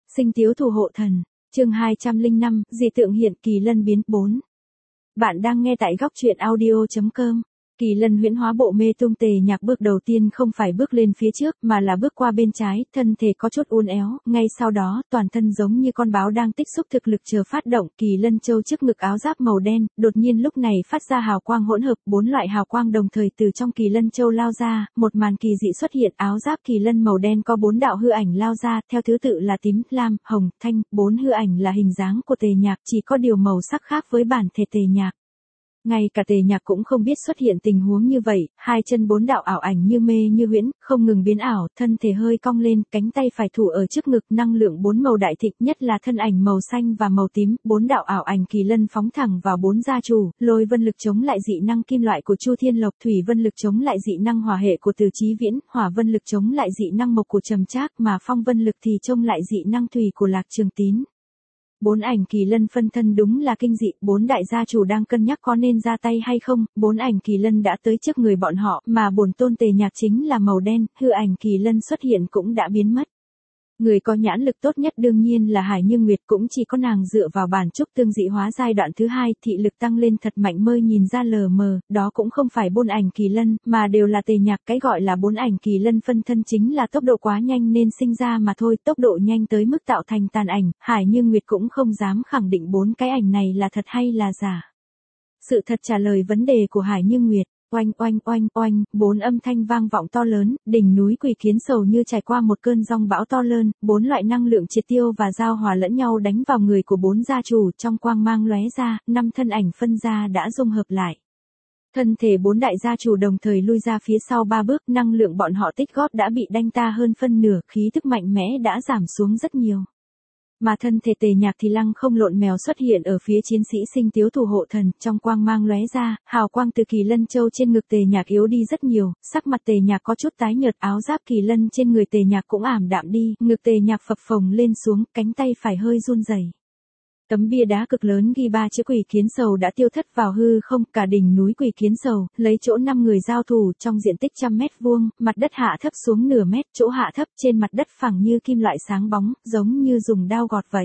Sinh tiếu thủ hộ thần, chương 205, dị tượng hiện kỳ lân biến 4. Bạn đang nghe tại góc truyện audio.com. Kỳ lân huyễn hóa bộ mê tung tề nhạc bước đầu tiên không phải bước lên phía trước mà là bước qua bên trái, thân thể có chút uốn éo, ngay sau đó toàn thân giống như con báo đang tích xúc thực lực chờ phát động. Kỳ lân châu trước ngực áo giáp màu đen, đột nhiên lúc này phát ra hào quang hỗn hợp, 4 loại hào quang đồng thời từ trong kỳ lân châu lao ra, một màn kỳ dị xuất hiện. Áo giáp kỳ lân màu đen có 4 đạo hư ảnh lao ra, theo thứ tự là tím, lam, hồng, thanh. 4 hư ảnh là hình dáng của tề nhạc, chỉ có điều màu sắc khác với bản thể tề nhạc. Ngay cả tề nhạc cũng không biết xuất hiện tình huống như vậy, hai chân 4 đạo ảo ảnh như mê như huyễn, không ngừng biến ảo, thân thể hơi cong lên, cánh tay phải thủ ở trước ngực, năng lượng 4 màu đại thịnh, nhất là thân ảnh màu xanh và màu tím. 4 đạo ảo ảnh kỳ lân phóng thẳng vào 4 gia chủ, lôi vân lực chống lại dị năng kim loại của Chu Thiên Lộc, thủy vân lực chống lại dị năng hỏa hệ của Từ Chí Viễn, hỏa vân lực chống lại dị năng mộc của Trầm Trác, mà phong vân lực thì chống lại dị năng thủy của Lạc Trường Tín. 4 ảnh kỳ lân phân thân đúng là kinh dị, 4 đại gia chủ đang cân nhắc có nên ra tay hay không. 4 ảnh kỳ lân đã tới trước người bọn họ, mà bổn tôn tề nhạc chính là màu đen, hư ảnh kỳ lân xuất hiện cũng đã biến mất. Người có nhãn lực tốt nhất đương nhiên là Hải Như Nguyệt, cũng chỉ có nàng dựa vào bản trúc tương dị hóa giai đoạn thứ 2, thị lực tăng lên thật mạnh mới nhìn ra lờ mờ, đó cũng không phải 4 ảnh kỳ lân, mà đều là tề nhạc. Cái gọi là 4 ảnh kỳ lân phân thân chính là tốc độ quá nhanh nên sinh ra mà thôi, tốc độ nhanh tới mức tạo thành tàn ảnh. Hải Như Nguyệt cũng không dám khẳng định 4 cái ảnh này là thật hay là giả. Sự thật trả lời vấn đề của Hải Như Nguyệt. Oanh oanh oanh oanh, 4 âm thanh vang vọng to lớn, đỉnh núi Quỷ Kiến Sầu như trải qua một cơn giông bão to lớn, 4 loại năng lượng triệt tiêu và giao hòa lẫn nhau đánh vào người của 4 gia chủ, trong quang mang lóe ra, 5 thân ảnh phân ra đã dung hợp lại. Thân thể 4 đại gia chủ đồng thời lui ra phía sau 3 bước, năng lượng bọn họ tích góp đã bị đanh ta hơn phân nửa, khí tức mạnh mẽ đã giảm xuống rất nhiều. Mà thân thể tề nhạc thì lăng không lộn mèo xuất hiện ở phía chiến sĩ sinh tiếu thủ hộ thần, trong quang mang lóe ra, hào quang từ kỳ lân châu trên ngực tề nhạc yếu đi rất nhiều, sắc mặt tề nhạc có chút tái nhợt, áo giáp kỳ lân trên người tề nhạc cũng ảm đạm đi, ngực tề nhạc phập phồng lên xuống, cánh tay phải hơi run rẩy. Tấm bia đá cực lớn ghi 3 chữ Quỷ Kiến Sầu đã tiêu thất vào hư không, cả đỉnh núi Quỷ Kiến Sầu, lấy chỗ 5 người giao thủ trong diện tích 100 mét vuông, mặt đất hạ thấp xuống nửa mét, chỗ hạ thấp trên mặt đất phẳng như kim loại sáng bóng, giống như dùng dao gọt vậy.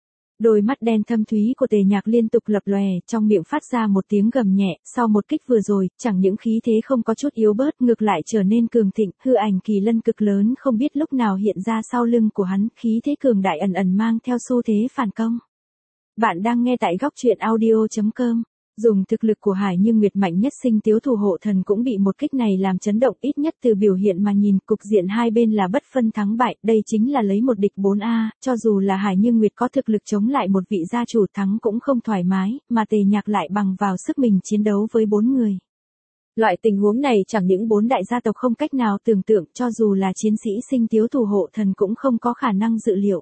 Đôi mắt đen thâm thúy của tề nhạc liên tục lập lòe, trong miệng phát ra một tiếng gầm nhẹ, sau một kích vừa rồi, chẳng những khí thế không có chút yếu bớt, ngược lại trở nên cường thịnh, hư ảnh kỳ lân cực lớn không biết lúc nào hiện ra sau lưng của hắn, khí thế cường đại ẩn ẩn mang theo xu thế phản công. Bạn đang nghe tại góc truyện audio.com. Dùng thực lực của Hải Như Nguyệt mạnh nhất sinh tiếu thủ hộ thần cũng bị một kích này làm chấn động, ít nhất từ biểu hiện mà nhìn, cục diện hai bên là bất phân thắng bại, đây chính là lấy một địch 4A, cho dù là Hải Như Nguyệt có thực lực chống lại một vị gia chủ thắng cũng không thoải mái, mà tề nhạc lại bằng vào sức mình chiến đấu với 4 người. Loại tình huống này chẳng những 4 đại gia tộc không cách nào tưởng tượng, cho dù là chiến sĩ sinh tiếu thủ hộ thần cũng không có khả năng dự liệu.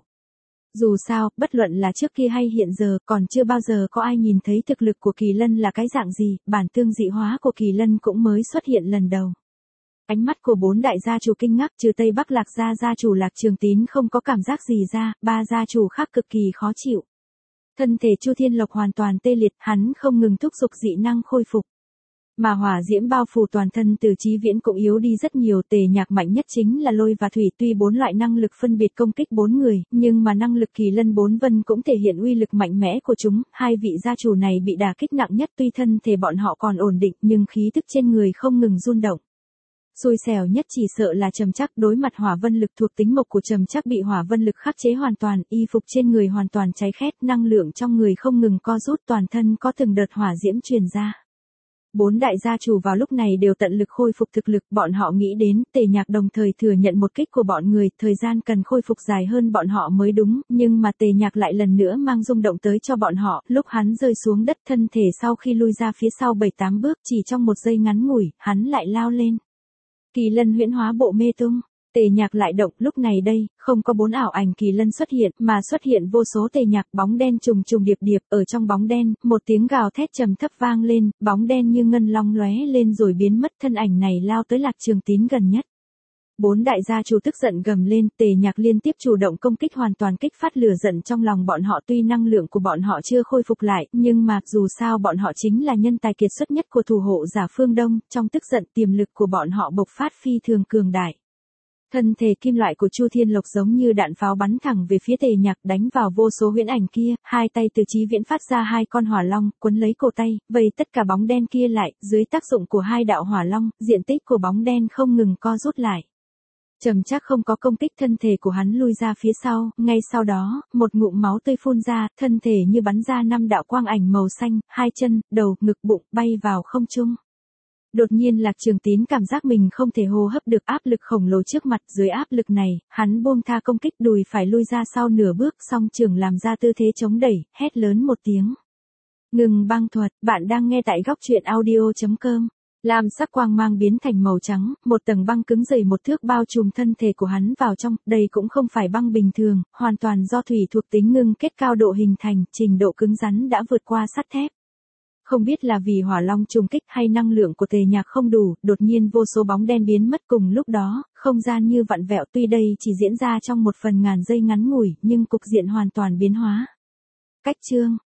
Dù sao, bất luận là trước kia hay hiện giờ, còn chưa bao giờ có ai nhìn thấy thực lực của kỳ lân là cái dạng gì, bản tương dị hóa của kỳ lân cũng mới xuất hiện lần đầu. Ánh mắt của 4 đại gia chủ kinh ngạc, trừ Tây Bắc Lạc gia chủ Lạc Trường Tín không có cảm giác gì ra, 3 gia chủ khác cực kỳ khó chịu. Thân thể Chu Thiên Lộc hoàn toàn tê liệt, hắn không ngừng thúc giục dị năng khôi phục. Mà hỏa diễm bao phủ toàn thân Từ Chí Viễn cũng yếu đi rất nhiều, tề nhạc mạnh nhất chính là lôi và thủy, tuy 4 loại năng lực phân biệt công kích 4 người, nhưng mà năng lực kỳ lân 4 vân cũng thể hiện uy lực mạnh mẽ của chúng, hai vị gia chủ này bị đả kích nặng nhất, tuy thân thể bọn họ còn ổn định nhưng khí tức trên người không ngừng rung động. Xui xẻo nhất chỉ sợ là Trầm Trác, đối mặt hỏa vân lực thuộc tính mộc của Trầm Trác bị hỏa vân lực khắc chế hoàn toàn, y phục trên người hoàn toàn cháy khét, năng lượng trong người không ngừng co rút, toàn thân có từng đợt hỏa diễm truyền ra. 4 đại gia chủ vào lúc này đều tận lực khôi phục thực lực, bọn họ nghĩ đến, tề nhạc đồng thời thừa nhận một kích của bọn người, thời gian cần khôi phục dài hơn bọn họ mới đúng, nhưng mà tề nhạc lại lần nữa mang rung động tới cho bọn họ, lúc hắn rơi xuống đất thân thể sau khi lui ra phía sau 7-8 bước, chỉ trong một giây ngắn ngủi, hắn lại lao lên. Kỳ lân huyễn hóa bộ mê tung. Tề nhạc lại động, lúc này đây, không có 4 ảo ảnh kỳ lân xuất hiện, mà xuất hiện vô số tề nhạc, bóng đen trùng trùng điệp điệp, ở trong bóng đen, một tiếng gào thét trầm thấp vang lên, bóng đen như ngân long lóe lên rồi biến mất, thân ảnh này lao tới Lạc Trường Tín gần nhất. 4 đại gia chủ tức giận gầm lên, tề nhạc liên tiếp chủ động công kích hoàn toàn kích phát lửa giận trong lòng bọn họ, tuy năng lượng của bọn họ chưa khôi phục lại, nhưng mà dù sao bọn họ chính là nhân tài kiệt xuất nhất của thủ hộ giả phương Đông, trong tức giận tiềm lực của bọn họ bộc phát phi thường cường đại. Thân thể kim loại của Chu Thiên Lộc giống như đạn pháo bắn thẳng về phía Tề Nhạc, đánh vào vô số huyễn ảnh kia, hai tay Từ Chí Viễn phát ra hai con hỏa long, quấn lấy cổ tay, vây tất cả bóng đen kia lại, dưới tác dụng của hai đạo hỏa long, diện tích của bóng đen không ngừng co rút lại. Trầm Trác không có công kích, thân thể của hắn lui ra phía sau, ngay sau đó, một ngụm máu tươi phun ra, thân thể như bắn ra 5 đạo quang ảnh màu xanh, hai chân, đầu, ngực, bụng, bay vào không trung. Đột nhiên Lạc Trường Tín cảm giác mình không thể hô hấp được, áp lực khổng lồ trước mặt, dưới áp lực này, hắn buông tha công kích, đùi phải lui ra sau nửa bước, song trường làm ra tư thế chống đẩy, hét lớn một tiếng. Ngừng băng thuật, bạn đang nghe tại góc truyện audio.com. Lam sắc quang mang biến thành màu trắng, một tầng băng cứng dày 1 thước bao trùm thân thể của hắn vào trong, đây cũng không phải băng bình thường, hoàn toàn do thủy thuộc tính ngưng kết cao độ hình thành, trình độ cứng rắn đã vượt qua sắt thép. Không biết là vì hỏa long trùng kích hay năng lượng của Tề Nhạc không đủ, đột nhiên vô số bóng đen biến mất cùng lúc đó, không gian như vặn vẹo, tuy đây chỉ diễn ra trong một phần ngàn giây ngắn ngủi, nhưng cục diện hoàn toàn biến hóa. Cách chương